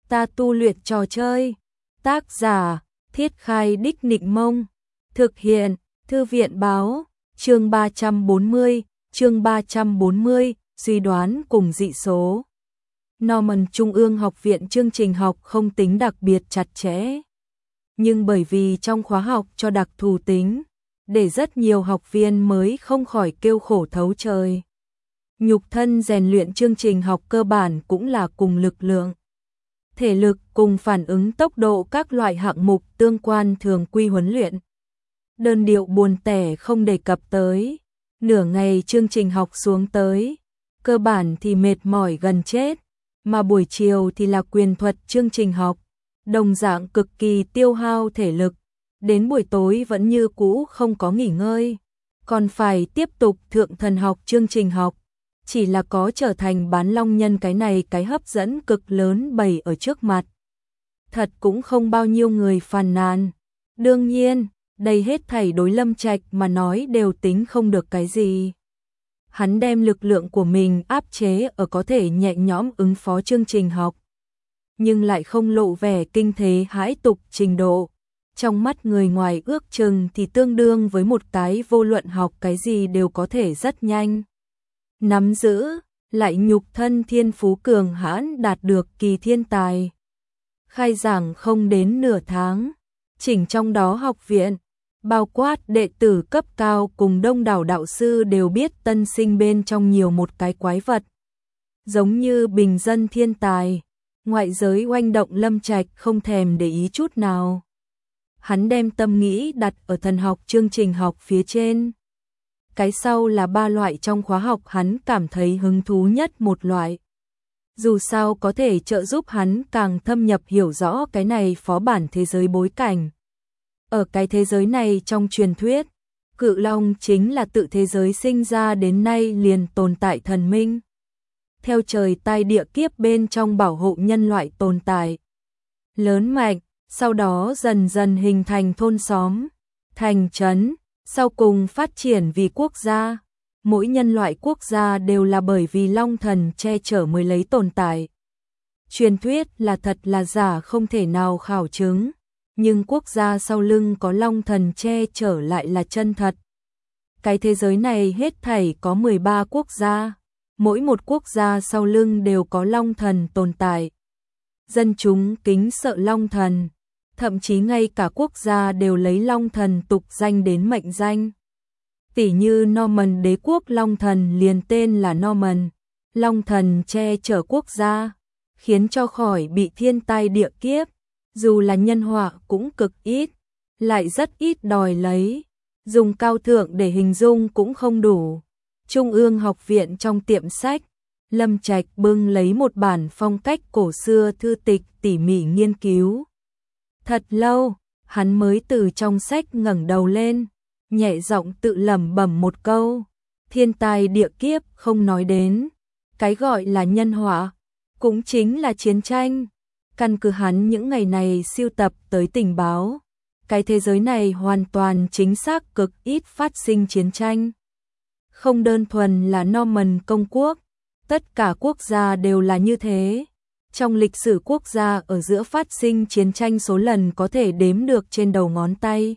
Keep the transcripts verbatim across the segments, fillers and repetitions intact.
Ta tu luyện trò chơi. Tác giả, Thiết Khai Đích Nịnh Mông. Thực hiện, Thư viện Báo. Chương ba trăm bốn mươi, chương ba trăm bốn mươi, suy đoán cùng dị số. Norman Trung ương học viện chương trình học không tính đặc biệt chặt chẽ. Nhưng bởi vì trong khóa học cho đặc thù tính, để rất nhiều học viên mới không khỏi kêu khổ thấu trời. Nhục thân rèn luyện chương trình học cơ bản cũng là cùng lực lượng. Thể lực cùng phản ứng tốc độ các loại hạng mục tương quan thường quy huấn luyện. Đơn điệu buồn tẻ không đề cập tới. Nửa ngày chương trình học xuống tới, cơ bản thì mệt mỏi gần chết, mà buổi chiều thì là quyền thuật chương trình học, đồng dạng cực kỳ tiêu hao thể lực, đến buổi tối vẫn như cũ không có nghỉ ngơi, còn phải tiếp tục thượng thần học chương trình học, chỉ là có trở thành bán long nhân cái này cái hấp dẫn cực lớn bày ở trước mặt. Thật cũng không bao nhiêu người phàn nàn. Đương nhiên, đây hết thảy đối Lâm Trạch mà nói đều tính không được cái gì. Hắn đem lực lượng của mình áp chế ở có thể nhẹ nhõm ứng phó chương trình học, nhưng lại không lộ vẻ kinh thế hãi tục trình độ. Trong mắt người ngoài ước chừng thì tương đương với một cái vô luận học cái gì đều có thể rất nhanh nắm giữ, lại nhục thân thiên phú cường hãn đạt được kỳ thiên tài. Khai giảng không đến nửa tháng, chỉnh trong đó học viện, bao quát đệ tử cấp cao cùng đông đảo đạo sư đều biết tân sinh bên trong nhiều một cái quái vật. Giống như bình dân thiên tài, ngoại giới oanh động Lâm Trạch không thèm để ý chút nào. Hắn đem tâm nghĩ đặt ở thần học chương trình học phía trên. Cái sau là ba loại trong khóa học hắn cảm thấy hứng thú nhất một loại. Dù sao có thể trợ giúp hắn càng thâm nhập hiểu rõ cái này phó bản thế giới bối cảnh. Ở cái thế giới này trong truyền thuyết, Cự Long chính là tự thế giới sinh ra đến nay liền tồn tại thần minh. Theo trời tai địa kiếp bên trong bảo hộ nhân loại tồn tại. Lớn mạnh, sau đó dần dần hình thành thôn xóm, thành trấn, sau cùng phát triển vì quốc gia. Mỗi nhân loại quốc gia đều là bởi vì Long Thần che chở mới lấy tồn tại. Truyền thuyết là thật là giả không thể nào khảo chứng, nhưng quốc gia sau lưng có Long Thần che chở lại là chân thật. Cái thế giới này hết thảy có mười ba quốc gia, mỗi một quốc gia sau lưng đều có Long Thần tồn tại. Dân chúng kính sợ Long Thần, thậm chí ngay cả quốc gia đều lấy Long Thần tục danh đến mệnh danh. Tỷ như Norman đế quốc Long Thần liền tên là Norman, Long Thần che chở quốc gia, khiến cho khỏi bị thiên tai địa kiếp, dù là nhân họa cũng cực ít, lại rất ít đòi lấy, dùng cao thượng để hình dung cũng không đủ. Trung ương học viện trong tiệm sách, Lâm Trạch bưng lấy một bản phong cách cổ xưa thư tịch tỉ mỉ nghiên cứu. Thật lâu, hắn mới từ trong sách ngẩng đầu lên, nhẹ giọng tự lẩm bẩm một câu, thiên tai địa kiếp không nói đến, cái gọi là nhân họa, cũng chính là chiến tranh. Căn cứ hắn những ngày này siêu tập tới tình báo, cái thế giới này hoàn toàn chính xác cực ít phát sinh chiến tranh. Không đơn thuần là Norman công quốc, tất cả quốc gia đều là như thế. Trong lịch sử quốc gia ở giữa phát sinh chiến tranh số lần có thể đếm được trên đầu ngón tay.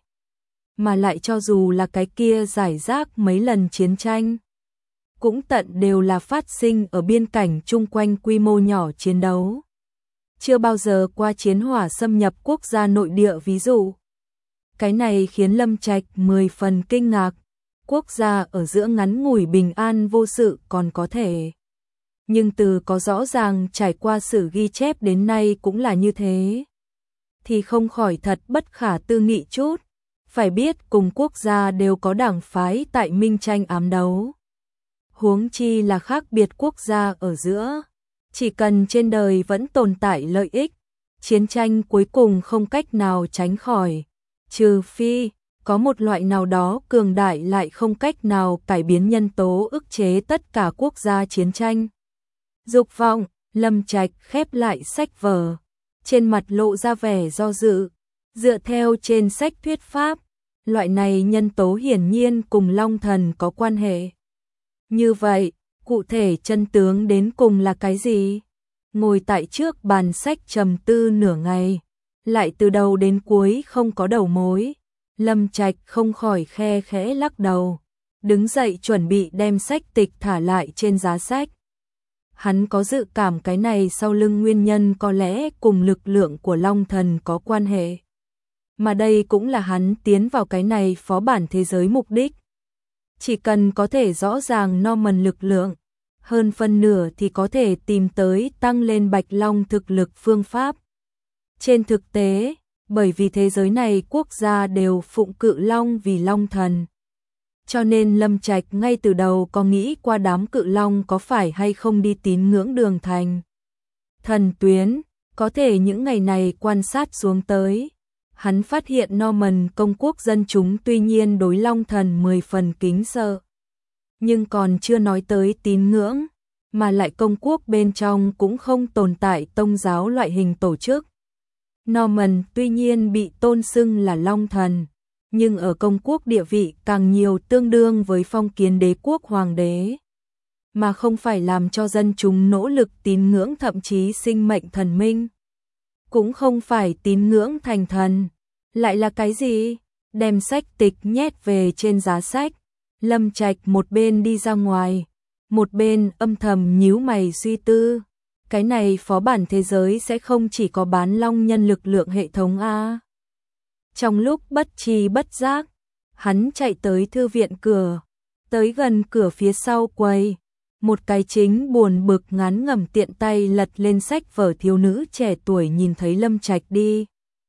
Mà lại cho dù là cái kia giải rác mấy lần chiến tranh, cũng tận đều là phát sinh ở biên cảnh chung quanh quy mô nhỏ chiến đấu. Chưa bao giờ qua chiến hỏa xâm nhập quốc gia nội địa ví dụ. Cái này khiến Lâm Trạch mười phần kinh ngạc. Quốc gia ở giữa ngắn ngủi bình an vô sự còn có thể. Nhưng từ có rõ ràng trải qua sử ghi chép đến nay cũng là như thế. Thì không khỏi thật bất khả tư nghị chút. Phải biết cùng quốc gia đều có đảng phái tại minh tranh ám đấu. Huống chi là khác biệt quốc gia ở giữa. Chỉ cần trên đời vẫn tồn tại lợi ích, chiến tranh cuối cùng không cách nào tránh khỏi. Trừ phi, có một loại nào đó cường đại lại không cách nào cải biến nhân tố ức chế tất cả quốc gia chiến tranh. Dục vọng, Lâm Trạch khép lại sách vở, trên mặt lộ ra vẻ do dự. Dựa theo trên sách thuyết pháp, loại này nhân tố hiển nhiên cùng Long Thần có quan hệ. Như vậy, cụ thể chân tướng đến cùng là cái gì? ngồi tại trước bàn sách trầm tư nửa ngày, lại từ đầu đến cuối không có đầu mối. Lâm Trạch không khỏi khe khẽ lắc đầu, đứng dậy chuẩn bị đem sách tịch thả lại trên giá sách. Hắn có dự cảm cái này sau lưng nguyên nhân có lẽ cùng lực lượng của Long Thần có quan hệ. Mà đây cũng là hắn tiến vào cái này phó bản thế giới mục đích. Chỉ cần có thể rõ ràng Norman lực lượng, hơn phân nửa thì có thể tìm tới tăng lên Bạch Long thực lực phương pháp. Trên thực tế, bởi vì thế giới này quốc gia đều phụng cự Long vì Long Thần. Cho nên Lâm Trạch ngay từ đầu có nghĩ qua đám cự Long có phải hay không đi tín ngưỡng đường thành thần tuyến, có thể những ngày này quan sát xuống tới. Hắn phát hiện Norman công quốc dân chúng tuy nhiên đối Long Thần mười phần kính sợ, nhưng còn chưa nói tới tín ngưỡng, mà lại công quốc bên trong cũng không tồn tại tôn giáo loại hình tổ chức. Norman tuy nhiên bị tôn xưng là Long Thần, nhưng ở công quốc địa vị càng nhiều tương đương với phong kiến đế quốc hoàng đế, mà không phải làm cho dân chúng nỗ lực tín ngưỡng thậm chí sinh mệnh thần minh. Cũng không phải tín ngưỡng thành thần, lại là cái gì? Đem sách tịch nhét về trên giá sách, Lâm Trạch một bên đi ra ngoài, một bên âm thầm nhíu mày suy tư. Cái này phó bản thế giới sẽ không chỉ có bán long nhân lực lượng hệ thống a. Trong lúc bất tri bất giác, hắn chạy tới thư viện cửa, tới gần cửa phía sau quầy, một cái chính buồn bực ngán ngẩm tiện tay lật lên sách vở thiếu nữ trẻ tuổi nhìn thấy Lâm Trạch đi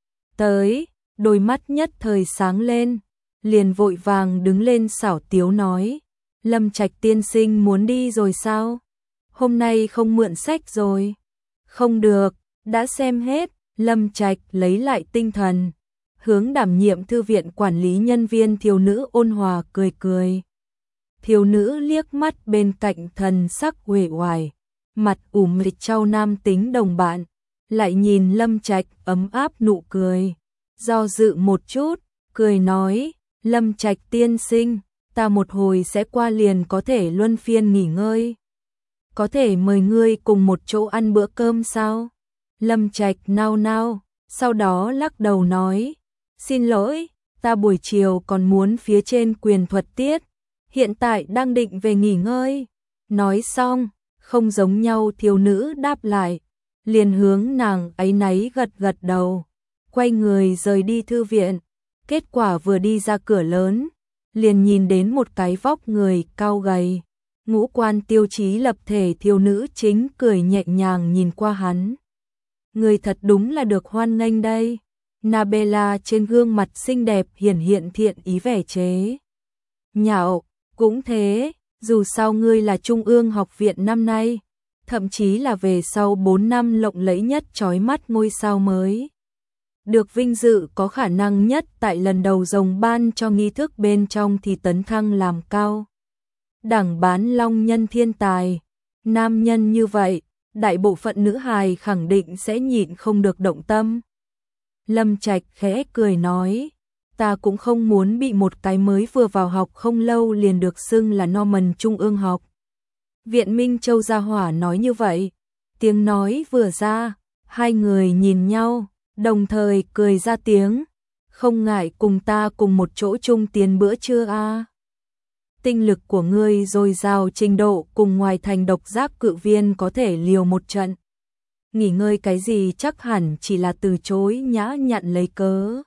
tới, đôi mắt nhất thời sáng lên, liền vội vàng đứng lên xảo tiếu nói: Lâm Trạch tiên sinh muốn đi rồi sao? Hôm nay không mượn sách rồi. Không được, đã xem hết. Lâm Trạch lấy lại tinh thần, hướng đảm nhiệm thư viện quản lý nhân viên thiếu nữ ôn hòa cười cười. Thiếu nữ liếc mắt bên cạnh thần sắc uể oải, mặt ủ mịch trao nam tính đồng bạn, lại nhìn Lâm Trạch ấm áp nụ cười, do dự một chút, cười nói: Lâm Trạch tiên sinh, ta một hồi sẽ qua liền có thể luân phiên nghỉ ngơi. Có thể mời ngươi cùng một chỗ ăn bữa cơm sao? Lâm Trạch nao nao, sau đó lắc đầu nói: Xin lỗi, ta buổi chiều còn muốn phía trên quyền thuật tiết, hiện tại đang định về nghỉ ngơi. Nói xong, không giống nhau thiếu nữ đáp lại, liền hướng nàng áy náy gật gật đầu, quay người rời đi thư viện. Kết quả vừa đi ra cửa lớn, liền nhìn đến một cái vóc người cao gầy, ngũ quan tiêu chí lập thể thiếu nữ chính cười nhẹ nhàng nhìn qua hắn. Người thật đúng là được hoan nghênh đây. Nabella trên gương mặt xinh đẹp hiển hiện thiện ý vẻ chế nhạo, cũng thế, dù sao ngươi là Trung ương học viện năm nay, thậm chí là về sau bốn năm lộng lẫy nhất chói mắt ngôi sao mới. Được vinh dự có khả năng nhất tại lần đầu rồng ban cho nghi thức bên trong thì tấn thăng làm cao đẳng bán long nhân thiên tài. Nam nhân như vậy, đại bộ phận nữ hài khẳng định sẽ nhịn không được động tâm. Lâm Trạch khẽ cười nói: Ta cũng không muốn bị một cái mới vừa vào học không lâu liền được xưng là Norman Trung ương học viện Minh Châu gia hỏa nói như vậy. Tiếng nói vừa ra, hai người nhìn nhau, đồng thời cười ra tiếng: Không ngại cùng ta cùng một chỗ chung tiến bữa trưa a? Tinh lực của ngươi dồi dào trình độ cùng ngoài thành độc giác cự viên có thể liều một trận. Nghỉ ngơi cái gì chắc hẳn chỉ là từ chối nhã nhặn lấy cớ.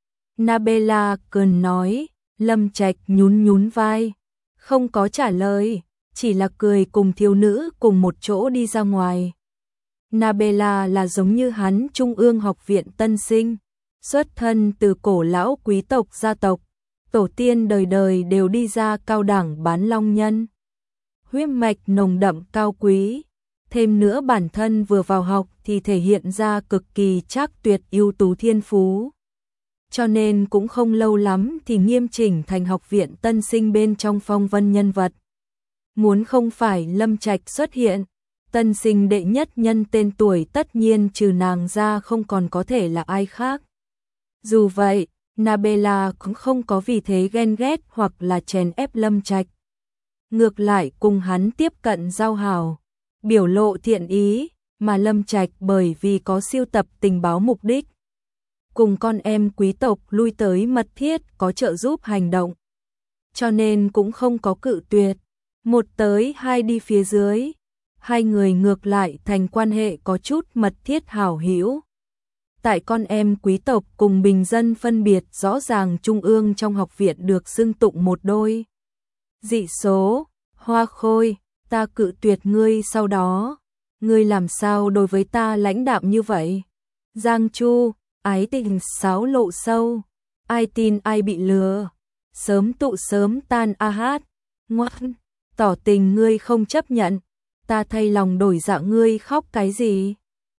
Nabella cười nói. Lâm Trạch nhún nhún vai, không có trả lời, chỉ là cười cùng thiếu nữ cùng một chỗ đi ra ngoài. Nabella là giống như hắn Trung ương học viện tân sinh, xuất thân từ cổ lão quý tộc gia tộc, tổ tiên đời đời đều đi ra cao đẳng bán long nhân. Huyết mạch nồng đậm cao quý, thêm nữa bản thân vừa vào học thì thể hiện ra cực kỳ trác tuyệt ưu tú thiên phú. Cho nên cũng không lâu lắm thì nghiêm chỉnh thành học viện tân sinh bên trong phong vân nhân vật. Muốn không phải Lâm Trạch xuất hiện, tân sinh đệ nhất nhân tên tuổi tất nhiên trừ nàng ra không còn có thể là ai khác. Dù vậy, Nabella cũng không có vì thế ghen ghét hoặc là chèn ép Lâm Trạch. Ngược lại cùng hắn tiếp cận giao hảo, biểu lộ thiện ý, mà Lâm Trạch bởi vì có siêu tập tình báo mục đích. Cùng con em quý tộc lui tới mật thiết có trợ giúp hành động. Cho nên cũng không có cự tuyệt. Một tới hai đi phía dưới. Hai người ngược lại thành quan hệ có chút mật thiết hảo hữu. Tại con em quý tộc cùng bình dân phân biệt rõ ràng trung ương trong học viện được xưng tụng một đôi. Dị số, Hoa Khôi, ta cự tuyệt ngươi sau đó. Ngươi làm sao đối với ta lãnh đạm như vậy? Giang Chu, ái tình sáo lộ sâu. Ai tin ai bị lừa. Sớm tụ sớm tan a hát. Ngoan, tỏ tình ngươi không chấp nhận. Ta thay lòng đổi dạ ngươi khóc cái gì?